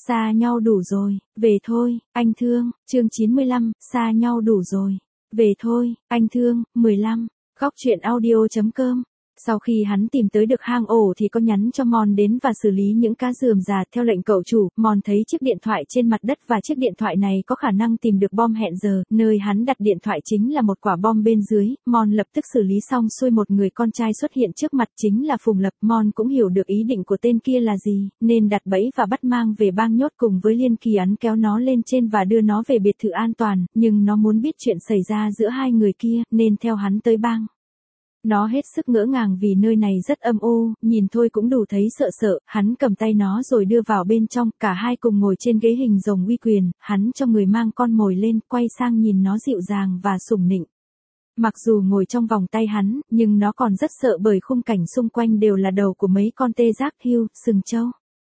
xa nhau đủ rồi, về thôi, anh thương, chương 95, xa nhau đủ rồi, về thôi, anh thương, 15, góc truyện audio.com. Sau khi hắn tìm tới được hang ổ thì có nhắn cho Mon đến và xử lý những cá rườm rà theo lệnh cậu chủ. Mon thấy chiếc điện thoại trên mặt đất và chiếc điện thoại này có khả năng tìm được bom hẹn giờ, nơi hắn đặt điện thoại chính là một quả bom bên dưới. Mon lập tức xử lý xong xuôi, một người con trai xuất hiện trước mặt chính là Phùng Lập. Mon cũng hiểu được ý định của tên kia là gì, nên đặt bẫy và bắt mang về bang nhốt cùng với Liên Kỳ ấn kéo nó lên trên và đưa nó về biệt thự an toàn, nhưng nó muốn biết chuyện xảy ra giữa hai người kia, nên theo hắn tới bang. Nó hết sức ngỡ ngàng vì nơi này rất âm u, nhìn thôi cũng đủ thấy sợ sợ. Hắn cầm tay nó rồi đưa vào bên trong, cả hai cùng ngồi trên ghế hình rồng uy quyền. Hắn cho người mang con mồi lên, quay sang nhìn nó dịu dàng và sủng nịnh. Mặc dù ngồi trong vòng tay hắn, nhưng nó còn rất sợ bởi khung cảnh xung quanh đều là đầu của mấy con tê giác hươu, sừng trâu.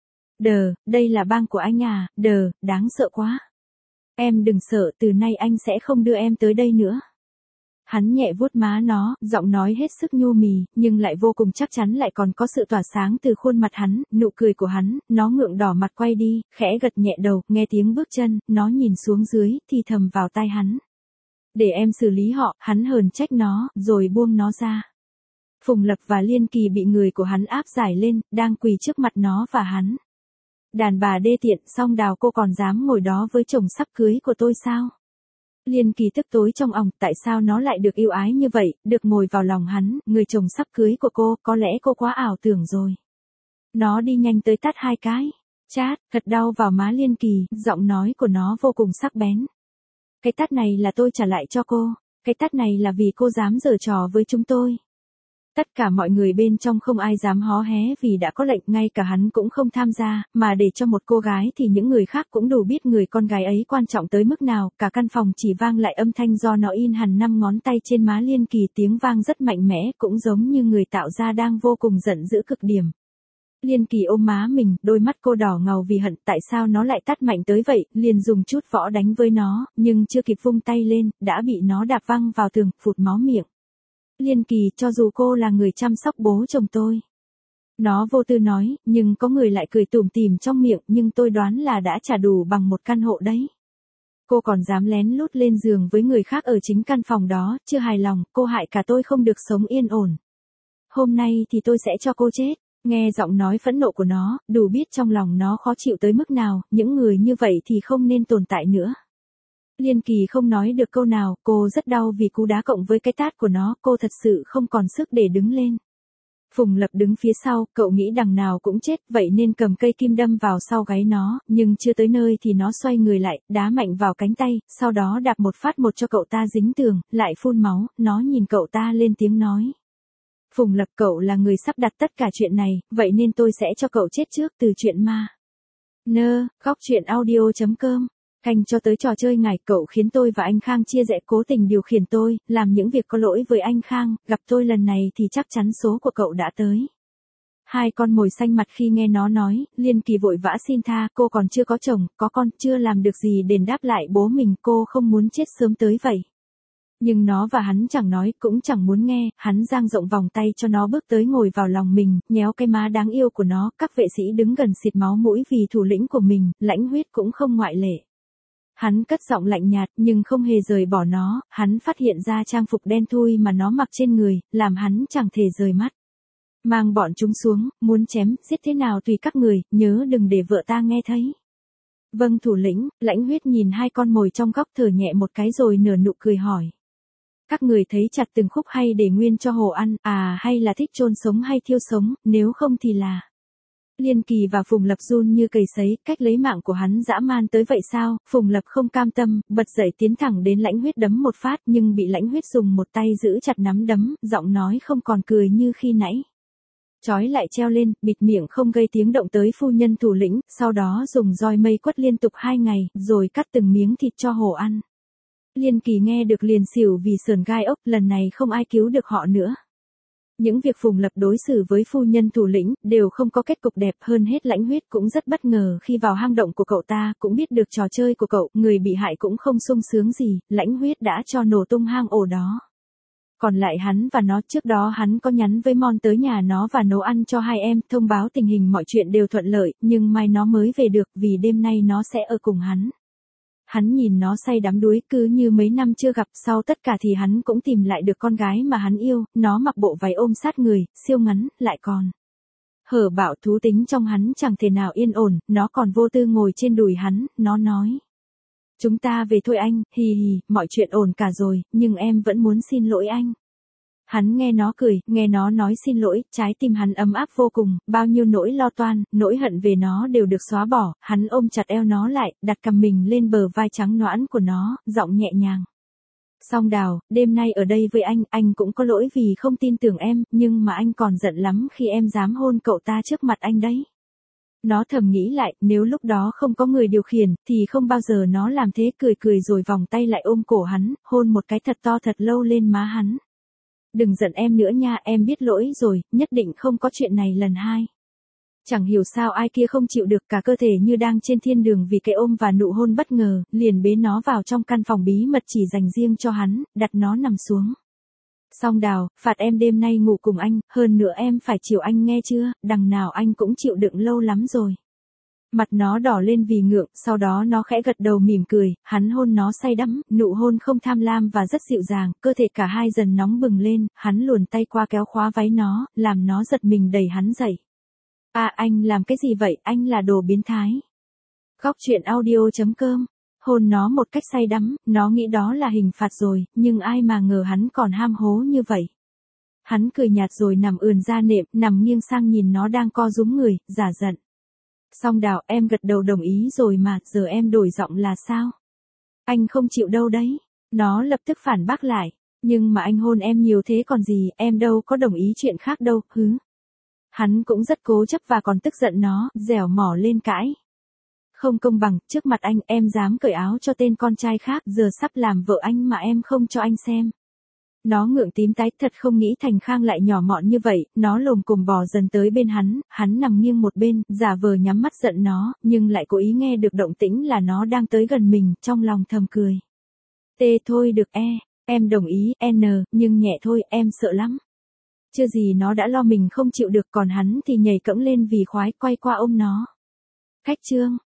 Đờ, đây là bang của anh à, đờ, đáng sợ quá. Em đừng sợ, từ nay anh sẽ không đưa em tới đây nữa. Hắn nhẹ vuốt má nó, giọng nói hết sức nhu mì, nhưng lại vô cùng chắc chắn, lại còn có sự tỏa sáng từ khuôn mặt hắn, nụ cười của hắn. Nó ngượng đỏ mặt quay đi, khẽ gật nhẹ đầu, nghe tiếng bước chân, nó nhìn xuống dưới, thì thầm vào tai hắn. Để em xử lý họ, hắn hờn trách nó, rồi buông nó ra. Phùng Lập và Liên Kỳ bị người của hắn áp giải lên, đang quỳ trước mặt nó và hắn. Đàn bà đê tiện, song đào, cô còn dám ngồi đó với chồng sắp cưới của tôi sao? Liên Kỳ tức tối trong òng, tại sao nó lại được yêu ái như vậy, được ngồi vào lòng hắn, người chồng sắp cưới của cô, có lẽ cô quá ảo tưởng rồi. Nó đi nhanh tới tát hai cái, chát, thật đau vào má Liên Kỳ, giọng nói của nó vô cùng sắc bén. Cái tát này là tôi trả lại cho cô, cái tát này là vì cô dám giở trò với chúng tôi. Tất cả mọi người bên trong không ai dám hó hé vì đã có lệnh, ngay cả hắn cũng không tham gia, mà để cho một cô gái thì những người khác cũng đủ biết người con gái ấy quan trọng tới mức nào. Cả căn phòng chỉ vang lại âm thanh do nó in hẳn 5 ngón tay trên má Liên Kỳ, tiếng vang rất mạnh mẽ, cũng giống như người tạo ra đang vô cùng giận dữ cực điểm. Liên Kỳ ôm má mình, đôi mắt cô đỏ ngầu vì hận, tại sao nó lại tát mạnh tới vậy, liền dùng chút võ đánh với nó, nhưng chưa kịp vung tay lên, đã bị nó đạp văng vào tường, phụt máu miệng. Liên Kỳ, cho dù cô là người chăm sóc bố chồng tôi. Nó vô tư nói, nhưng có người lại cười tủm tỉm trong miệng, nhưng tôi đoán là đã trả đủ bằng một căn hộ đấy. Cô còn dám lén lút lên giường với người khác ở chính căn phòng đó, chưa hài lòng, cô hại cả tôi không được sống yên ổn. Hôm nay thì tôi sẽ cho cô chết. Nghe giọng nói phẫn nộ của nó, đủ biết trong lòng nó khó chịu tới mức nào, những người như vậy thì không nên tồn tại nữa. Liên Kỳ không nói được câu nào, cô rất đau vì cú đá cộng với cái tát của nó, cô thật sự không còn sức để đứng lên. Phùng Lập đứng phía sau, cậu nghĩ đằng nào cũng chết, vậy nên cầm cây kim đâm vào sau gáy nó, nhưng chưa tới nơi thì nó xoay người lại, đá mạnh vào cánh tay, sau đó đạp một phát một cho cậu ta dính tường, lại phun máu, nó nhìn cậu ta lên tiếng nói. Phùng Lập, cậu là người sắp đặt tất cả chuyện này, vậy nên tôi sẽ cho cậu chết trước từ chuyện ma. Góc truyện audio.com. Canh cho tới trò chơi ngài, cậu khiến tôi và anh Khang chia rẽ, cố tình điều khiển tôi, làm những việc có lỗi với anh Khang, gặp tôi lần này thì chắc chắn số của cậu đã tới. Hai con mồi xanh mặt khi nghe nó nói, Liên Kỳ vội vã xin tha, cô còn chưa có chồng, có con, chưa làm được gì đền đáp lại bố mình, cô không muốn chết sớm tới vậy. Nhưng nó và hắn chẳng nói, cũng chẳng muốn nghe, hắn dang rộng vòng tay cho nó bước tới ngồi vào lòng mình, nhéo cái má đáng yêu của nó, các vệ sĩ đứng gần xịt máu mũi vì thủ lĩnh của mình, Lãnh Huyết cũng không ngoại lệ. Hắn cất giọng lạnh nhạt, nhưng không hề rời bỏ nó, hắn phát hiện ra trang phục đen thui mà nó mặc trên người, làm hắn chẳng thể rời mắt. Mang bọn chúng xuống, muốn chém, giết thế nào tùy các người, nhớ đừng để vợ ta nghe thấy. Vâng thủ lĩnh. Lãnh Huyết nhìn hai con mồi trong góc thở nhẹ một cái rồi nở nụ cười hỏi. Các người thấy chặt từng khúc hay để nguyên cho hổ ăn, à hay là thích chôn sống hay thiêu sống, nếu không thì là... Liên Kỳ và Phùng Lập run như cầy sấy, cách lấy mạng của hắn dã man tới vậy sao? Phùng Lập không cam tâm, bật dậy tiến thẳng đến Lãnh Huyết đấm một phát, nhưng bị Lãnh Huyết dùng một tay giữ chặt nắm đấm, giọng nói không còn cười như khi nãy. Trói lại treo lên, bịt miệng không gây tiếng động tới phu nhân thủ lĩnh, sau đó dùng roi mây quất liên tục 2 ngày, rồi cắt từng miếng thịt cho hổ ăn. Liên Kỳ nghe được liền xỉu vì sườn gai ốc, lần này không ai cứu được họ nữa. Những việc Phùng Lập đối xử với phu nhân thủ lĩnh đều không có kết cục đẹp, hơn hết Lãnh Huyết cũng rất bất ngờ khi vào hang động của cậu ta, cũng biết được trò chơi của cậu, người bị hại cũng không sung sướng gì, Lãnh Huyết đã cho nổ tung hang ổ đó. Còn lại hắn và nó, trước đó hắn có nhắn với Mon tới nhà nó và nấu ăn cho hai em, thông báo tình hình mọi chuyện đều thuận lợi, nhưng mai nó mới về được vì đêm nay nó sẽ ở cùng hắn. Hắn nhìn nó say đắm đuối, cứ như mấy năm chưa gặp, sau tất cả thì hắn cũng tìm lại được con gái mà hắn yêu, nó mặc bộ váy ôm sát người, siêu ngắn, lại còn hở bạo, thú tính trong hắn chẳng thể nào yên ổn, nó còn vô tư ngồi trên đùi hắn, nó nói. Chúng ta về thôi anh, hì hì, mọi chuyện ổn cả rồi, nhưng em vẫn muốn xin lỗi anh. Hắn nghe nó cười, nghe nó nói xin lỗi, trái tim hắn ấm áp vô cùng, bao nhiêu nỗi lo toan, nỗi hận về nó đều được xóa bỏ, hắn ôm chặt eo nó lại, đặt cằm mình lên bờ vai trắng nõn của nó, giọng nhẹ nhàng. Song Đào, đêm nay ở đây với anh cũng có lỗi vì không tin tưởng em, nhưng mà anh còn giận lắm khi em dám hôn cậu ta trước mặt anh đấy. Nó thầm nghĩ lại, nếu lúc đó không có người điều khiển, thì không bao giờ nó làm thế, cười cười rồi vòng tay lại ôm cổ hắn, hôn một cái thật to thật lâu lên má hắn. Đừng giận em nữa nha, em biết lỗi rồi, nhất định không có chuyện này lần hai. Chẳng hiểu sao ai kia không chịu được, cả cơ thể như đang trên thiên đường vì cái ôm và nụ hôn bất ngờ, liền bế nó vào trong căn phòng bí mật chỉ dành riêng cho hắn, đặt nó nằm xuống. Song Đào, phạt em đêm nay ngủ cùng anh, hơn nữa em phải chiều anh nghe chưa, đằng nào anh cũng chịu đựng lâu lắm rồi. Mặt nó đỏ lên vì ngượng, sau đó nó khẽ gật đầu mỉm cười, hắn hôn nó say đắm, nụ hôn không tham lam và rất dịu dàng, cơ thể cả hai dần nóng bừng lên, hắn luồn tay qua kéo khóa váy nó, làm nó giật mình đẩy hắn dậy. À anh làm cái gì vậy, anh là đồ biến thái. Góc truyện audio.com. Hôn nó một cách say đắm, nó nghĩ đó là hình phạt rồi, nhưng ai mà ngờ hắn còn ham hố như vậy. Hắn cười nhạt rồi nằm ườn ra nệm, nằm nghiêng sang nhìn nó đang co rúm người, giả giận. Song Đào, em gật đầu đồng ý rồi mà, giờ em đổi giọng là sao? Anh không chịu đâu đấy. Nó lập tức phản bác lại. Nhưng mà anh hôn em nhiều thế còn gì, em đâu có đồng ý chuyện khác đâu, hứ. Hắn cũng rất cố chấp và còn tức giận nó, dẻo mỏ lên cãi. Không công bằng, trước mặt anh, em dám cởi áo cho tên con trai khác, giờ sắp làm vợ anh mà em không cho anh xem. Nó ngượng tím tái, thật không nghĩ Thành Khang lại nhỏ mọn như vậy, nó lồm cồm bò dần tới bên hắn nằm nghiêng một bên, giả vờ nhắm mắt giận nó, nhưng lại cố ý nghe được động tĩnh là nó đang tới gần mình, trong lòng thầm cười. Tê thôi được em đồng ý, nhưng nhẹ thôi, em sợ lắm. Chưa gì nó đã lo mình không chịu được, còn hắn thì nhảy cẫng lên vì khoái, quay qua ôm nó. Khách trương.